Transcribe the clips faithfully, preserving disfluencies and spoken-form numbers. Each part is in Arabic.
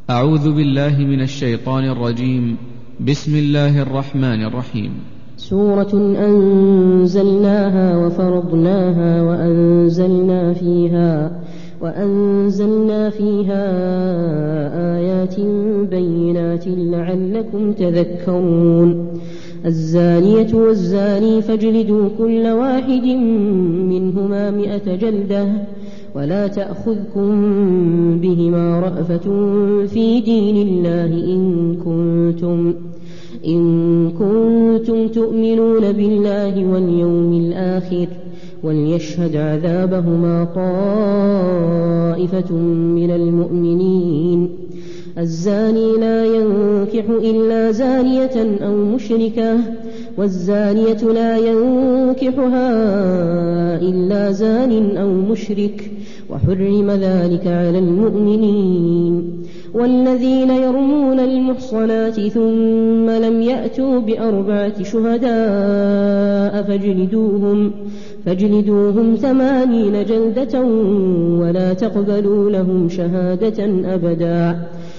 أعوذ بالله من الشيطان الرجيم. بسم الله الرحمن الرحيم. سورة أنزلناها وفرضناها وأنزلنا فيها وأنزلنا فيها آيات بينات لعلكم تذكرون. الزانية والزاني فاجلدوا كل واحد منهما مئة جلدة ولا تأخذكم بهما رأفة في دين الله إن كنتم إن كنتم تؤمنون بالله واليوم الآخر وليشهد عذابهما طائفة من المؤمنين. الزاني لا ينكح إلا زانية أو مشركة والزانية لا ينكحها إلا زان أو مشرك وحرم ذلك على المؤمنين. والذين يرمون المحصنات ثم لم يأتوا بأربعة شهداء فاجلدوهم فاجلدوهم ثمانين جلدة ولا تقبلوا لهم شهادة أبدا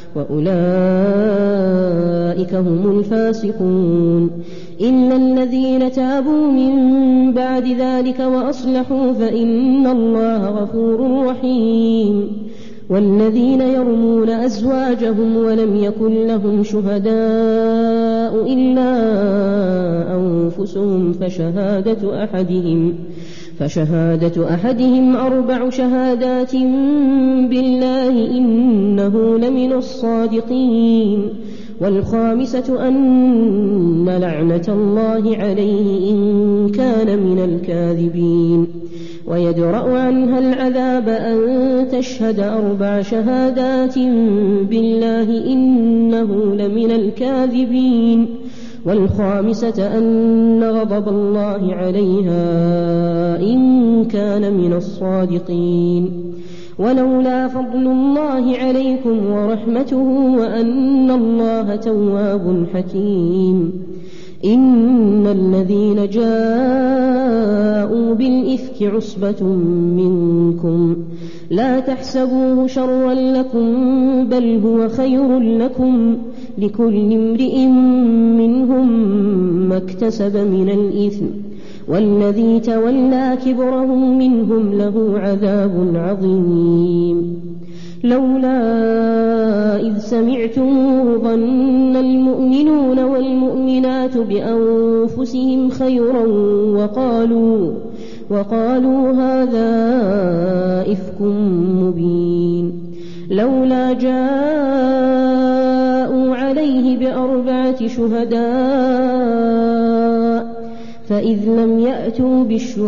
وأولئك هم الفاسقون. إلا الذين تابوا من بعد ذلك وأصلحوا فإن الله غفور رحيم. والذين يرمون أزواجهم ولم يكن لهم شهداء إلا أنفسهم فشهادة أحدهم فشهادة أحدهم أربع شهادات بالله إنه لمن الصادقين. والخامسة أن لعنة الله عليه إن كان من الكاذبين. ويدرأ عنها العذاب أن تشهد أربع شهادات بالله إنه لمن الكاذبين. والخامسة أن غضب الله عليها إن كان من الصادقين. ولولا فضل الله عليكم ورحمته وأن الله تواب حكيم. إن الذين جاءوا بالإفك عصبة منكم لا تحسبوه شرا لكم بل هو خير لكم لكل امرئ منهم ما اكتسب من الإثم والذي تولى كبره منهم له عذاب عظيم. لولا إذ سمعتموه ظن المؤمنون والمؤمنات بأنفسهم خيرا وقالوا, وقالوا هذا إفك مبين. لولا جاءوا عليه بأربعة شهداء فإذ لم يأتوا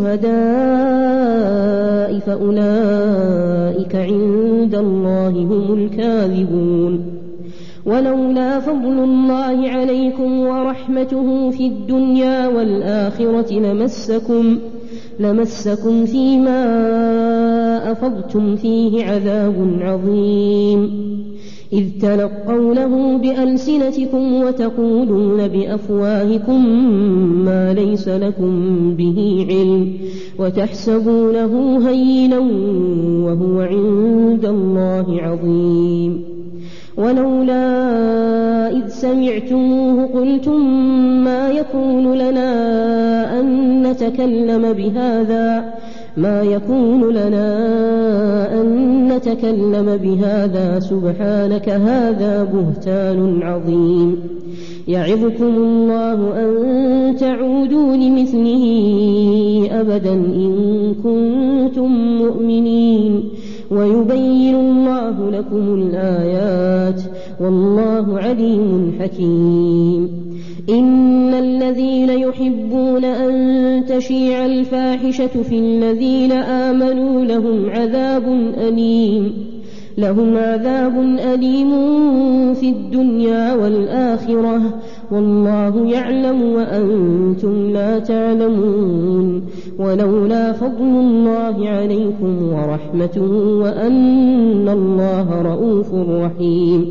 بالشهداء فأولئك عند الله هم الكاذبون. ولولا فضل الله عليكم ورحمته في الدنيا والآخرة لمسكم, لمسكم فيما أفضتم فيه عذاب عظيم. إذ تلقونه بألسنتكم وتقولون بأفواهكم ما ليس لكم به علم وتحسبونه هينا وهو عند الله عظيم. ولولا إذ سمعتموه قلتم ما يكون لنا أن نتكلم بهذا ما يكون لنا أن نتكلم بهذا سبحانك هذا بهتان عظيم. يعظكم الله أن تعودوا لمثله أبدا إن كنتم مؤمنين ويبين الله لكم الآيات والله عليم حكيم. إن الذين يحبون أن تشيع الفاحشة في الذين آمنوا لهم عذاب أليم لهم عذاب أليم في الدنيا والآخرة والله يعلم وأنتم لا تعلمون. ولولا فضل الله عليكم ورحمته وأن الله رؤوف رحيم.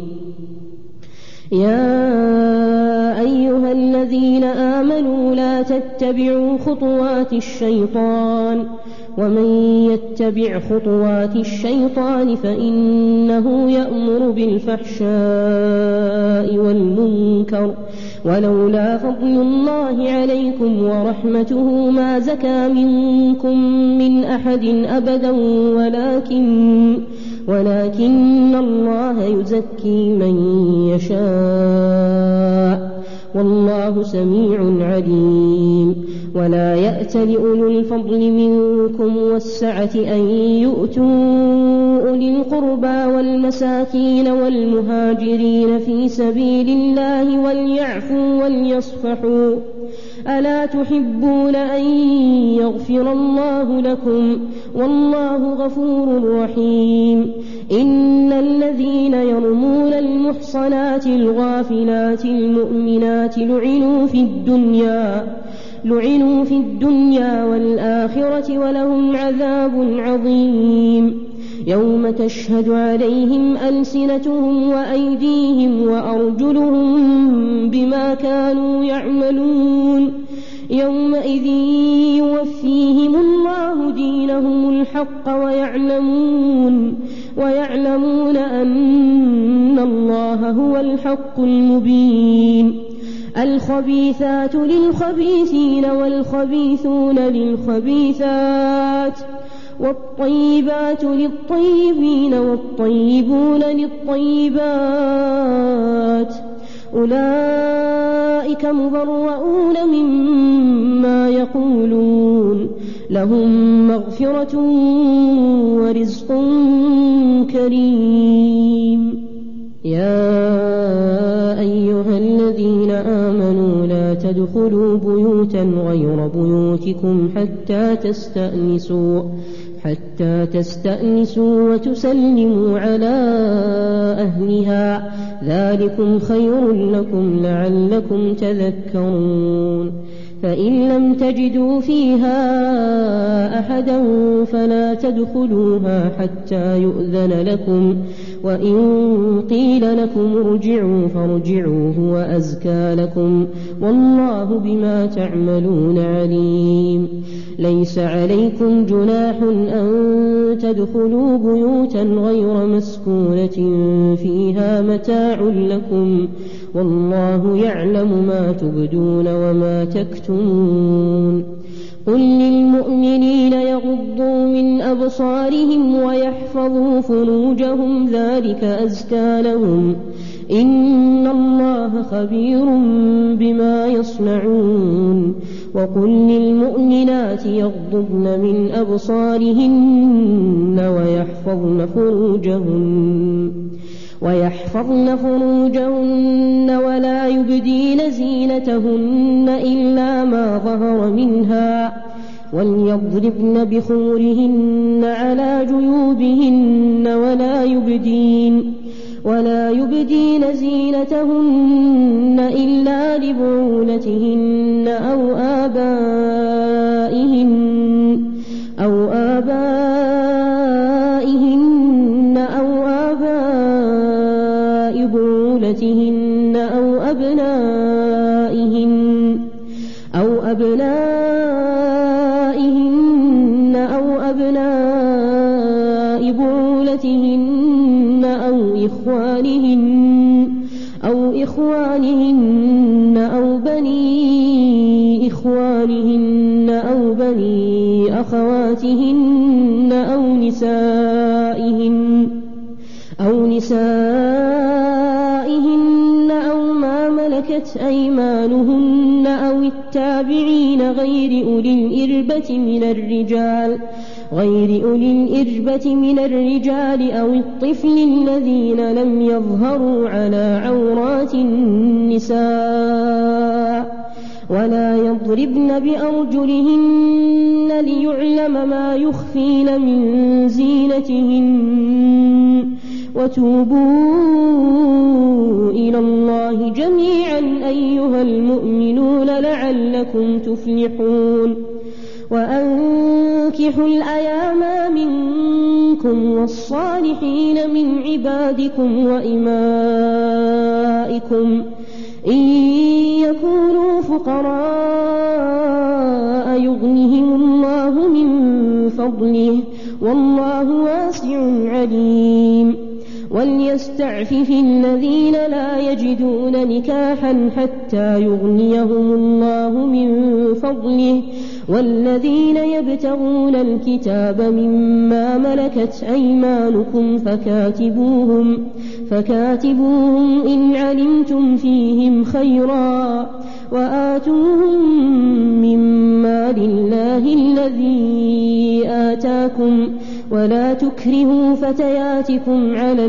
يا أيها الذين آمنوا لا تتبعوا خطوات الشيطان ومن يتبع خطوات الشيطان فإنه يأمر بالفحشاء والمنكر ولولا فضل الله عليكم ورحمته ما زكى منكم من أحد أبدا ولكن ولكن الله يزكي من يشاء والله سميع عليم. ولا يأت لأولو الفضل منكم والسعة أن يؤتوا أولي القربى والمساكين والمهاجرين في سبيل الله وليعفوا وليصفحوا ألا تحبون أن يغفر الله لكم والله غفور رحيم. إن الذين يرمون المحصنات الغافلات المؤمنات لعنوا في الدنيا لعنوا في الدنيا والآخرة ولهم عذاب عظيم يوم تشهد عليهم ألسنتهم وأيديهم وأرجلهم بما كانوا يعملون يومئذ يوفيهم الله دينهم الحق ويعلمون ويعلمون أن الله هو الحق المبين. الخبيثات للخبيثين والخبيثون للخبيثات والطيبات للطيبين والطيبون للطيبات أولئك مبرؤون مما يقولون لهم مغفرة ورزق كريم. يا أيها الذين آمنوا لا تدخلوا بيوتا غير بيوتكم حتى تستأنسوا حتى تستأنسوا وتسلموا على أهلها ذلكم خير لكم لعلكم تذكرون. فإن لم تجدوا فيها أحدا فلا تدخلوها حتى يؤذن لكم وإن قيل لكم ارجعوا فارجعوا هو أزكى لكم والله بما تعملون عليم. ليس عليكم جناح أن تدخلوا بيوتا غير مسكونة فيها متاع لكم والله يعلم ما تبدون وما تكتمون. قل للمؤمنين يغضوا من أبصارهم ويحفظوا فروجهم ذلك أزكى لهم إن الله خبير بما يصنعون. وقل للمؤمنات يغضضن من أبصارهن ويحفظن فروجهن ويحفظن فروجهن ولا يبدين زينتهن إلا ما ظهر منها وليضربن بخورهن على جيوبهن ولا يبدين ولا يبدين زينتهن إلا لبعولتهن أو آبائهن أو آبائهن أو آباء بعولتهن أو أبنائهن أو أبنائهن أو أبناء بعولتهن أو إخوانهن أو إخوانهن أو بني إخوانهن أو بني أخواتهن أو نسائهن أو نسائهن أو ما ملكت أيمانهن أو التابعين غير أولي الإربة من الرجال غير أولي الإربة من الرجال أو الطفل الذين لم يظهروا على عورات النساء ولا يضربن بأرجلهن ليعلم ما يخفين من زينتهن وتوبوا إلى الله جميعا أيها المؤمنون لعلكم تفلحون. وأنكحوا الأيام منكم والصالحين من عبادكم وإمائكم إن يكونوا فقراء يغنهم الله من فضله والله واسع عليم. وليستعفف الذين لا يجدون نكاحا حتى يغنيهم الله من فضله والذين يبتغون الكتاب مما ملكت أيمانكم فكاتبوهم فكاتبوهم إن علمتم فيهم خيرا وآتوهم مما لله الذي آتاكم ولا تكرهوا فتياتكم على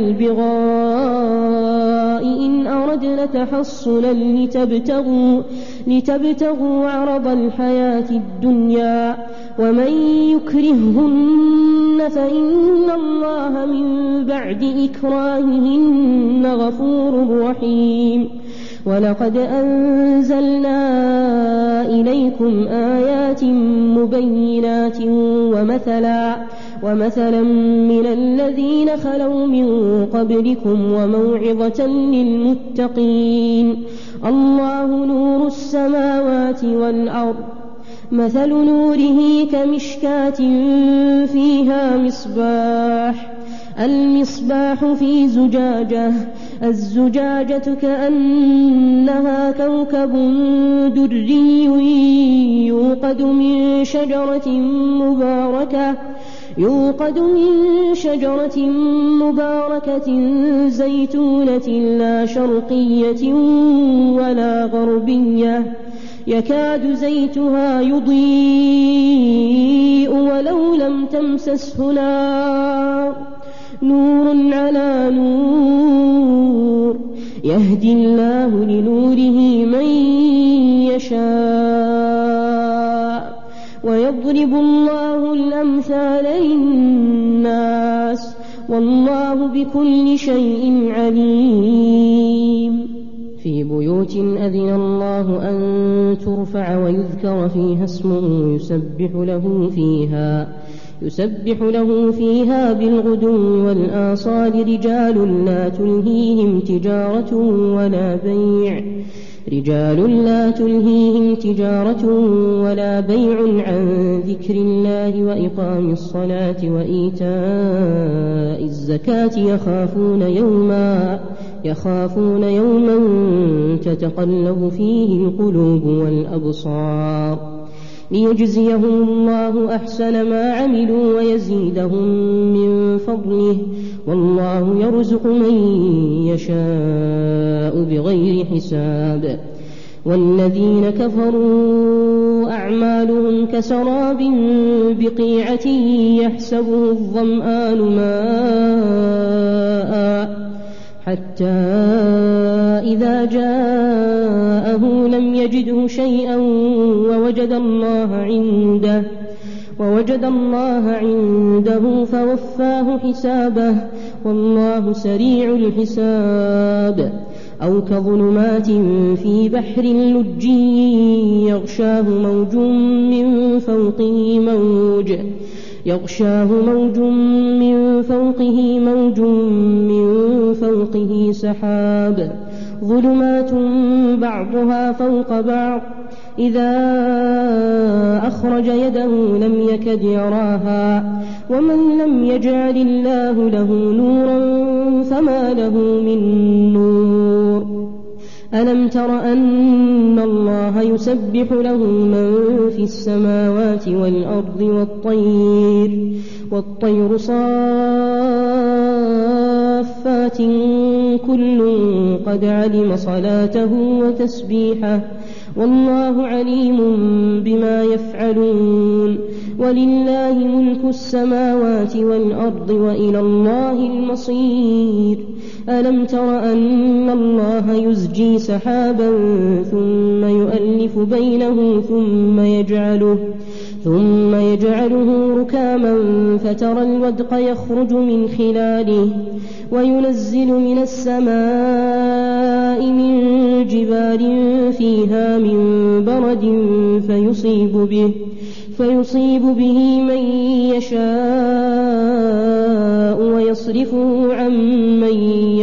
البغاء إن أردنا تحصنا لتبتغوا, لتبتغوا عرض الحياة الدنيا ومن يكرههن فإن الله من بعد إكراههن غفور رحيم. ولقد أنزلنا إليكم آيات مبينات ومثلا ومثلا من الذين خلوا من قبلكم وموعظة للمتقين. الله نور السماوات والأرض مثل نوره كمشكاة فيها مصباح المصباح في زجاجة الزجاجة كأنها كوكب دري يوقد من شجرة مباركة يوقد من شجرة مباركة زيتونة لا شرقية ولا غربية يكاد زيتها يضيء ولو لم تمسسه نار نور على نور يهدي الله لنوره من يشاء ويضرب الله الأمثال للناس والله بكل شيء عليم. في بيوت أذن الله أن ترفع ويذكر فيها اسمه يسبح له فيها يسبح له فيها بالغدو والآصال رجال لا تلهيهم تجارة ولا بيع رجال لا تلهيهم تجارة ولا بيع عن ذكر الله وإقام الصلاة وإيتاء الزكاة يخافون يوما يخافون يوما تتقلب فيه القلوب والأبصار ليجزيهم الله أحسن ما عملوا ويزيدهم من فضله والله يرزق من يشاء بغير حساب. والذين كفروا أعمالهم كسراب بقيعة يحسبه الظمآن ماء حتى إذا جاءه لم يجده شيئا ووجد الله عنده ووجد الله عنده فوفاه حسابه والله سريع الحساب. أو كظلمات في بحر لجي يغشاه موج من فوقه موج يغشاه موج من فوقه موج من فوقه سحاب ظلمات بعضها فوق بعض إذا أخرج يده لم يكد يراها ومن لم يجعل الله له نورا فما له من نور. ألم تر أن الله يسبح له من في السماوات والأرض والطير والطير صافات كل قد علم صلاته وتسبيحه والله عليم بما يفعلون. ولله ملك السماوات والأرض وإلى الله المصير. ألم تر أن الله يزجي سحابا ثم يؤلف بينه ثم يجعله ثم يجعله ركاما فترى الودق يخرج من خلاله وينزل من السماء من جبال فيها من برد فيصيب به فيصيب به من يشاء ويصرفه عن من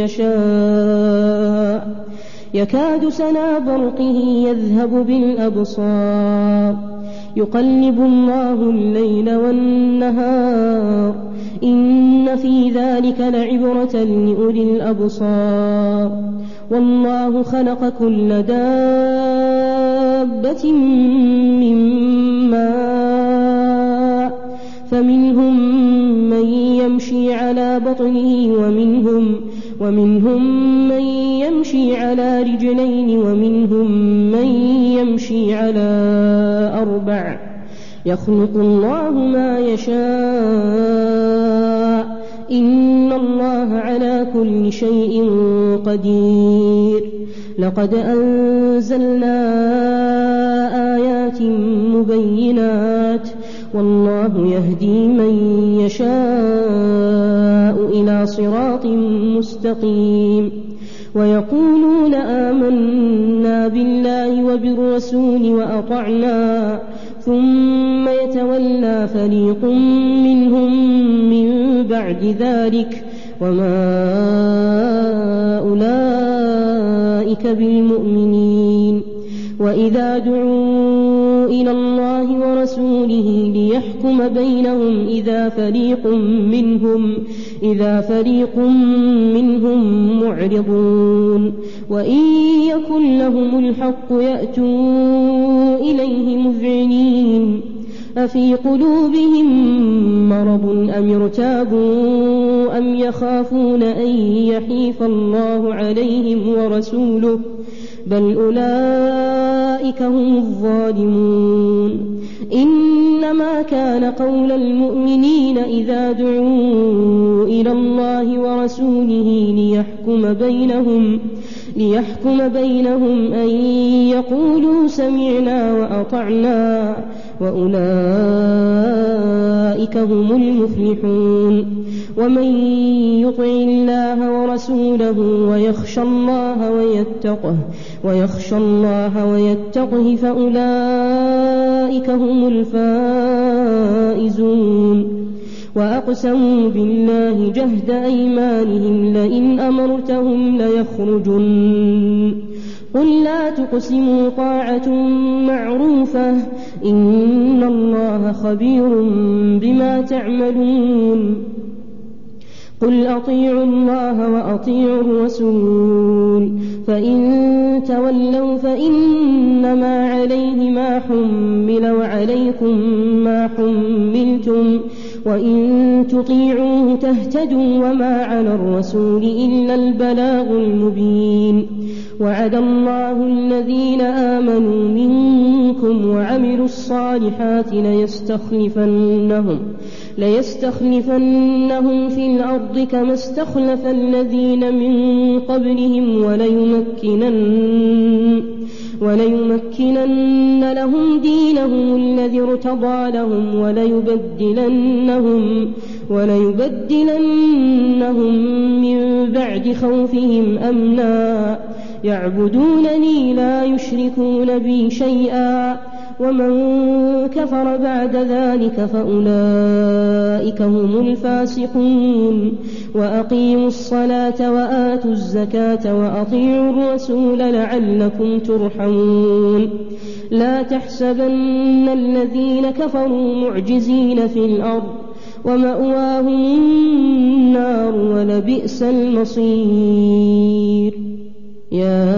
يشاء يكاد سنا برقه يذهب بالأبصار يقلب الله الليل والنهار إن في ذلك لعبرة لأولي الأبصار والله خلق كل دابة من ماء فمنهم من يمشي على بطنه ومنهم, ومنهم من يمشي على رجلين ومنهم من يمشي على أربع يخلق الله ما يشاء إن الله على كل شيء قدير لقد أنزلنا آيات مبينات والله يهدي من يشاء إلى صراط مستقيم ويقولون آمنا بالله وبالرسول وأطعنا ثم يتولى فريق منهم من بعد ذلك وما أولئك بالمؤمنين وإذا دعوا إلى الله ورسوله ليحكم بينهم إذا فريق منهم إذا فريق منهم معرضون وإن يكن لهم الحق يأتوا إليه مذعنين أفي قلوبهم مرض أم ارتابوا أم يخافون أن يحيف الله عليهم ورسوله بل أولئك هم الظالمون إنما كان قول المؤمنين إذا دعوا إلى الله ورسوله ليحكم بينهم ليحكم بينهم أن يقولوا سمعنا وأطعنا وأولئك هم المفلحون ومن يطع الله ورسوله ويخشى الله ويتقه ويخشى الله ويتقه فأولئك هم الفائزون وأقسموا بالله جهد أيمانهم لئن أمرتهم ليخرجن قل لا تقسموا طاعة معروفة إن الله خبير بما تعملون قل أطيعوا الله وأطيعوا الرسول فإن تولوا فإنما عليه ما حمل وعليكم ما حملتم وإن تطيعوه تهتدوا وما على الرسول إلا البلاغ المبين وعد الله الذين آمنوا منكم وعملوا الصالحات ليستخلفنهم ليستخلفنهم في الأرض كما استخلف الذين من قبلهم وليمكنن وليمكنن لهم دينهم الذي ارتضى لهم وليبدلنهم وليبدلنهم من بعد خوفهم أمنا يعبدونني لا يشركون بي شيئا ومن كفر بعد ذلك فأولئك هم الفاسقون وأقيموا الصلاة وآتوا الزكاة وأطيعوا الرسول لعلكم ترحمون لا تحسبن الذين كفروا معجزين في الأرض ومأواهم النار ولبئس المصير يا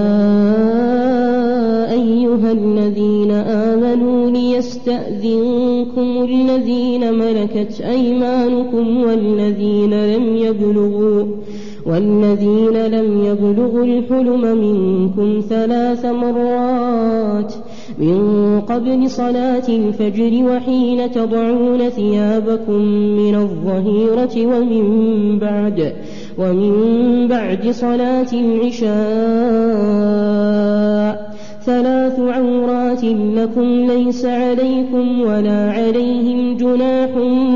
أيها الذين آمنوا ليستأذنكم الذين ملكت أيمانكم والذين لم يبلغوا والذين لم يبلغوا الحلم منكم ثلاث مرات من قبل صلاة الفجر وحين تضعون ثيابكم من الظهيرة ومن بعد ومن بعد صلاة العشاء ثلاث عورات لكم ليس عليكم ولا عليهم جناح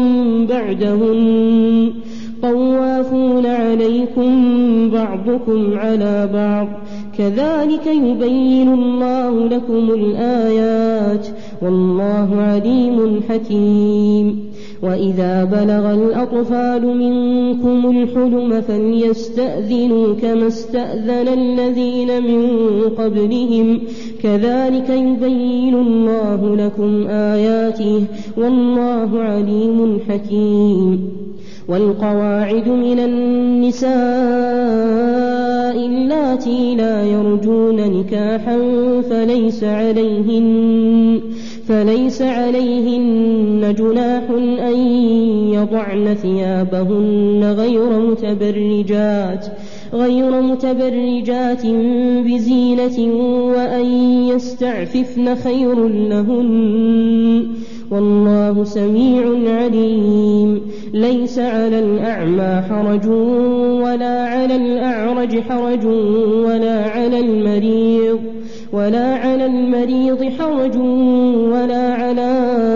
بعدهن طوافون عليكم بعضكم على بعض كذلك يبين الله لكم الآيات والله عليم حكيم وإذا بلغ الأطفال منكم الحلم فليستأذنوا كما استأذن الذين من قبلهم كذلك يبين الله لكم آياته والله عليم حكيم. والقواعد من النساء اللاتي لا يرجون نكاحا فليس عليهن فليس عليهن جناح أن يضعن ثيابهن غير متبرجات غير متبرجات بزينة وأن يستعففن خير لهن والله سميع عليم. ليس على الأعمى حرج ولا على الأعرج حرج ولا على المريض ولا على المريض حرج ولا على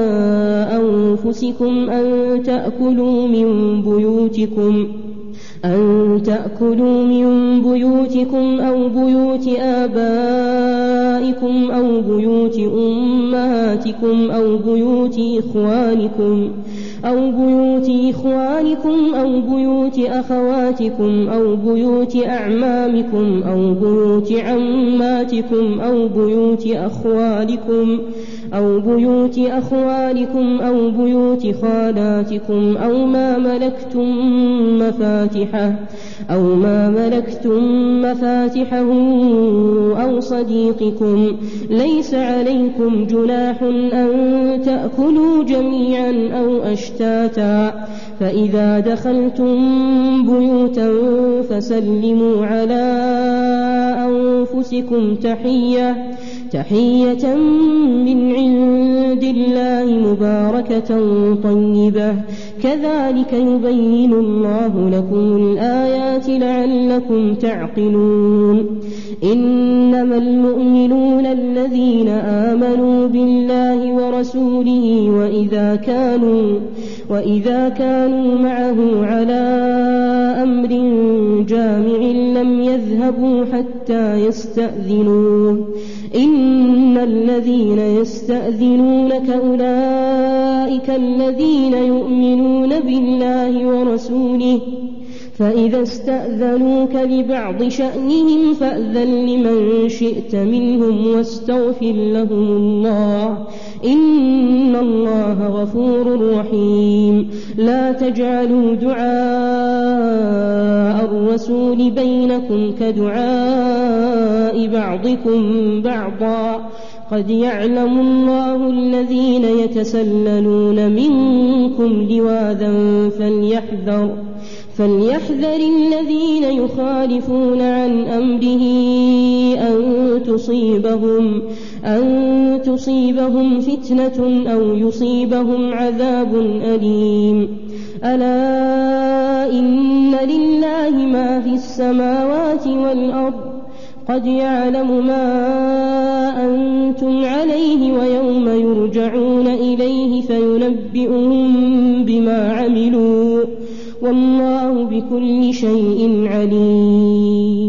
أنفسكم أن تأكلوا من بيوتكم أن تأكلوا من بيوتكم أو بيوت آبائكم أو بيوت أمهاتكم أو بيوت إخوانكم أو بيوت إخوانكم أو بيوت أخواتكم أو بيوت أعمامكم أو بيوت عماتكم أو بيوت أخوالكم أو بيوت أخوالكم أو بيوت خالاتكم أو ما ملكتم مفاتحه أو ما ملكتم مفاتحه أو صديقكم. ليس عليكم جناح أن تأكلوا جميعا أو أشتاتا فإذا دخلتم بيوتا فسلموا على أنفسكم تحية تحية من عند الله مباركة طيبة كذلك يبين الله لكم الآيات لعلكم تعقلون. إنما المؤمنون الذين آمنوا بالله ورسوله وإذا كانوا وإذا كانوا معه على أمر جامع لم يذهبوا حتى يستأذنوه إن الذين يستأذنونك أولئك الذين يؤمنون بالله ورسوله فإذا استأذنوك لبعض شأنهم فأذن لمن شئت منهم واستغفر لهم الله إن الله غفور رحيم. لا تجعلوا دعاء الرسول بينكم كدعاء بعضكم بعضا قد يعلم الله الذين يتسللون منكم لواذا فليحذر فليحذر الذين يخالفون عن أمره أن تصيبهم أن تصيبهم فتنة أو يصيبهم عذاب أليم. ألا إن لله ما في السماوات والأرض قد يعلم ما أنتم عليه ويوم يرجعون إليه فينبئهم بما عملوا والله بكل شيء عليم.